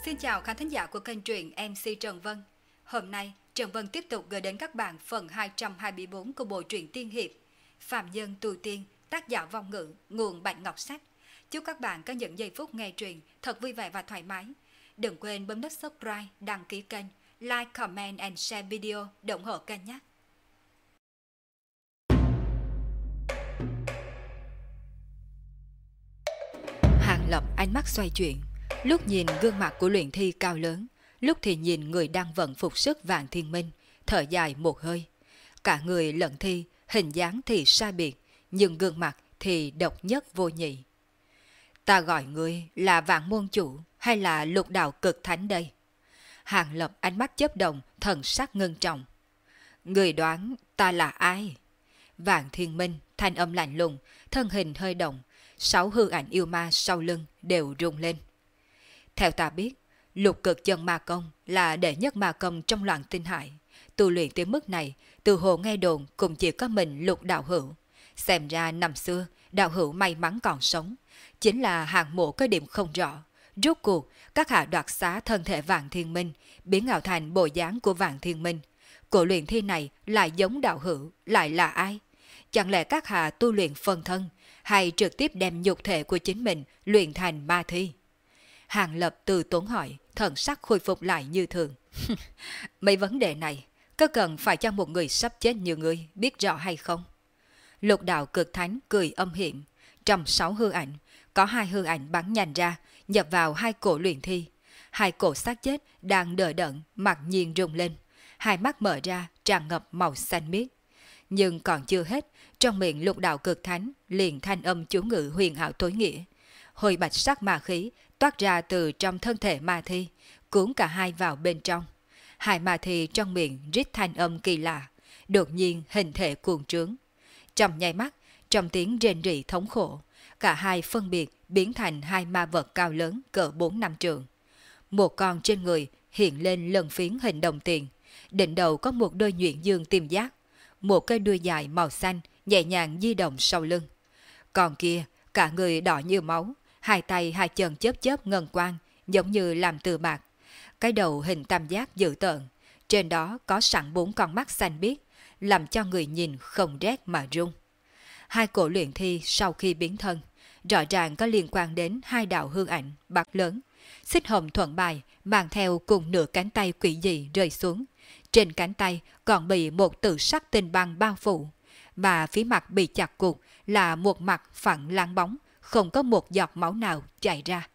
Xin chào khán thính giả của kênh truyện MC Trần Vân. Hôm nay, Trần Vân tiếp tục gửi đến các bạn phần 224 của bộ truyện tiên hiệp Phạm Nhân Tu Tiên, tác giả Vong Ngữ, nguồn Bạch Ngọc Sách. Chúc các bạn có những giây phút nghe truyện thật vui vẻ và thoải mái. Đừng quên bấm nút subscribe, đăng ký kênh, like, comment and share video để ủng hộ kênh nhé. Hàng Lập ánh mắt xoay chuyển, lúc nhìn gương mặt của luyện thi cao lớn, lúc thì nhìn người đang vận phục sức Vạn Thiên Minh, thở dài một hơi. Cả người lẫn thi, hình dáng thì sai biệt, nhưng gương mặt thì độc nhất vô nhị. Ta gọi ngươi là Vạn Môn Chủ hay là Lục Đạo Cực Thánh đây? Hàng Lập ánh mắt chớp động, thần sắc ngưng trọng. Người đoán ta là ai? Vạn Thiên Minh thanh âm lạnh lùng, thân hình hơi động, 6 hư ảnh yêu ma sau lưng đều rung lên. Theo ta biết, Lục Cực Chân Ma Công là đệ nhất ma công trong loạn tinh hải. Tu luyện tới mức này, từ hồ nghe đồn cũng chỉ có mình Lục đạo hữu. Xem ra năm xưa, đạo hữu may mắn còn sống. Chính là hạng mộ có điểm không rõ. Rốt cuộc, các hạ đoạt xá thân thể Vạn Thiên Minh, biến ảo thành bộ dáng của Vạn Thiên Minh. Cổ luyện thi này lại giống đạo hữu, lại là ai? Chẳng lẽ các hạ tu luyện phân thân, hay trực tiếp đem nhục thể của chính mình luyện thành ma thi? Hàng Lập từ tốn hỏi, thần sắc khôi phục lại như thường. Mấy vấn đề này, có cần phải cho một người sắp chết như ngươi biết rõ hay không? Lục Đạo Cực Thánh cười âm hiểm. Trong 6 hư ảnh, có 2 hư ảnh bắn nhanh ra, nhập vào 2 cổ luyện thi. 2 cổ xác chết đang đờ đẫn, mặc nhiên rung lên. 2 mắt mở ra, tràn ngập màu xanh biếc. Nhưng còn chưa hết, trong miệng Lục Đạo Cực Thánh liền thanh âm chú ngữ huyền ảo tối nghĩa. Hồi bạch sắc ma khí toát ra từ trong thân thể ma thi, cuốn cả hai vào bên trong. 2 ma thi trong miệng rít thanh âm kỳ lạ, đột nhiên hình thể cuồng trướng. Trong nháy mắt, trong tiếng rên rỉ thống khổ, cả hai phân biệt biến thành 2 ma vật cao lớn cỡ 4 năm trượng. Một con trên người hiện lên lân phiến hình đồng tiền, đỉnh đầu có một đôi nhuyễn dương tim giác, một cái đuôi dài màu xanh nhẹ nhàng di động sau lưng. Còn kia, cả người đỏ như máu, 2 tay 2 chân chớp chớp ngân quang, giống như làm từ bạc. Cái đầu hình tam giác dữ tợn, trên đó có sẵn 4 con mắt xanh biếc, làm cho người nhìn không rét mà run. 2 cổ luyện thi sau khi biến thân, rõ ràng có liên quan đến 2 đạo hư ảnh bạc lớn. Xích hồng thuận bài mang theo cùng nửa cánh tay quỷ dị rơi xuống. Trên cánh tay còn bị một tự sắc tinh băng bao phủ, mà phía mặt bị chặt cụt là một mặt phẳng láng bóng, không có một giọt máu nào chảy ra.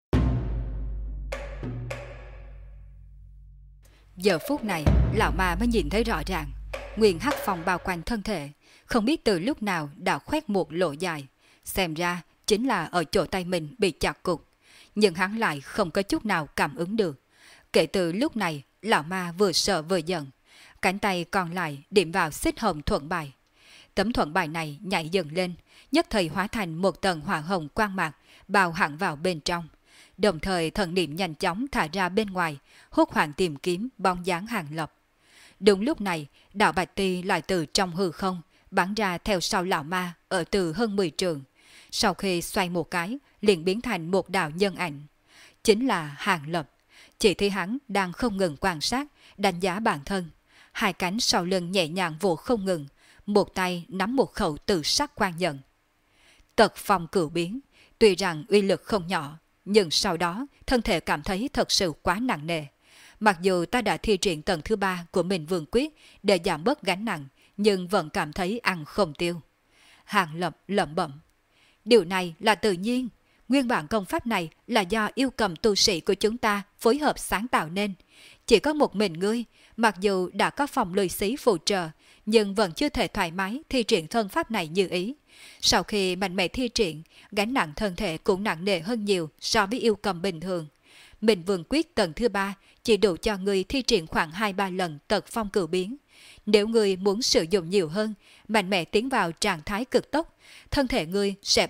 Giờ phút này, lão ma mới nhìn thấy rõ ràng, nguyên hắc phong bao quanh thân thể, không biết từ lúc nào đã khoét một lỗ dài, xem ra chính là ở chỗ tay mình bị chặt cụt, nhưng hắn lại không có chút nào cảm ứng được. Kể từ lúc này, lão ma vừa sợ vừa giận, cánh tay còn lại điểm vào xích hồng thuận bài. Tấm thuận bài này nhảy dần lên, nhất thời hóa thành một tầng hỏa hồng quang mạc, bao hẳn vào bên trong. Đồng thời thần niệm nhanh chóng thả ra bên ngoài, hốt hoảng tìm kiếm bóng dáng Hàng Lập. Đúng lúc này, đạo bạch ti lại từ trong hư không, bắn ra theo sau lão ma ở từ hơn 10 trường. Sau khi xoay một cái, liền biến thành một đạo nhân ảnh. Chính là Hàng Lập. Chỉ thấy hắn đang không ngừng quan sát, đánh giá bản thân. 2 cánh sau lưng nhẹ nhàng vỗ không ngừng, một tay nắm một khẩu tự sắc quan nhận. Tật phong cửu biến, tuy rằng uy lực không nhỏ, nhưng sau đó thân thể cảm thấy thật sự quá nặng nề. Mặc dù ta đã thi triển tầng thứ 3 của mình vương quyết để giảm bớt gánh nặng, nhưng vẫn cảm thấy ăn không tiêu. Hàng Lập lẩm bẩm. Điều này là tự nhiên. Nguyên bản công pháp này là do yêu cầm tu sĩ của chúng ta phối hợp sáng tạo nên. Chỉ có một mình ngươi, mặc dù đã có phòng lùi xí phụ trợ, nhưng vẫn chưa thể thoải mái thi triển thân pháp này như ý. Sau khi mạnh mẽ thi triển, gánh nặng thân thể cũng nặng nề hơn nhiều so với yêu cầm bình thường. Mình vương quyết tầng thứ 3 chỉ đủ cho ngươi thi triển khoảng 2-3 lần tật phong cửu biến. Nếu ngươi muốn sử dụng nhiều hơn, mạnh mẽ tiến vào trạng thái cực tốc, thân thể ngươi sẽ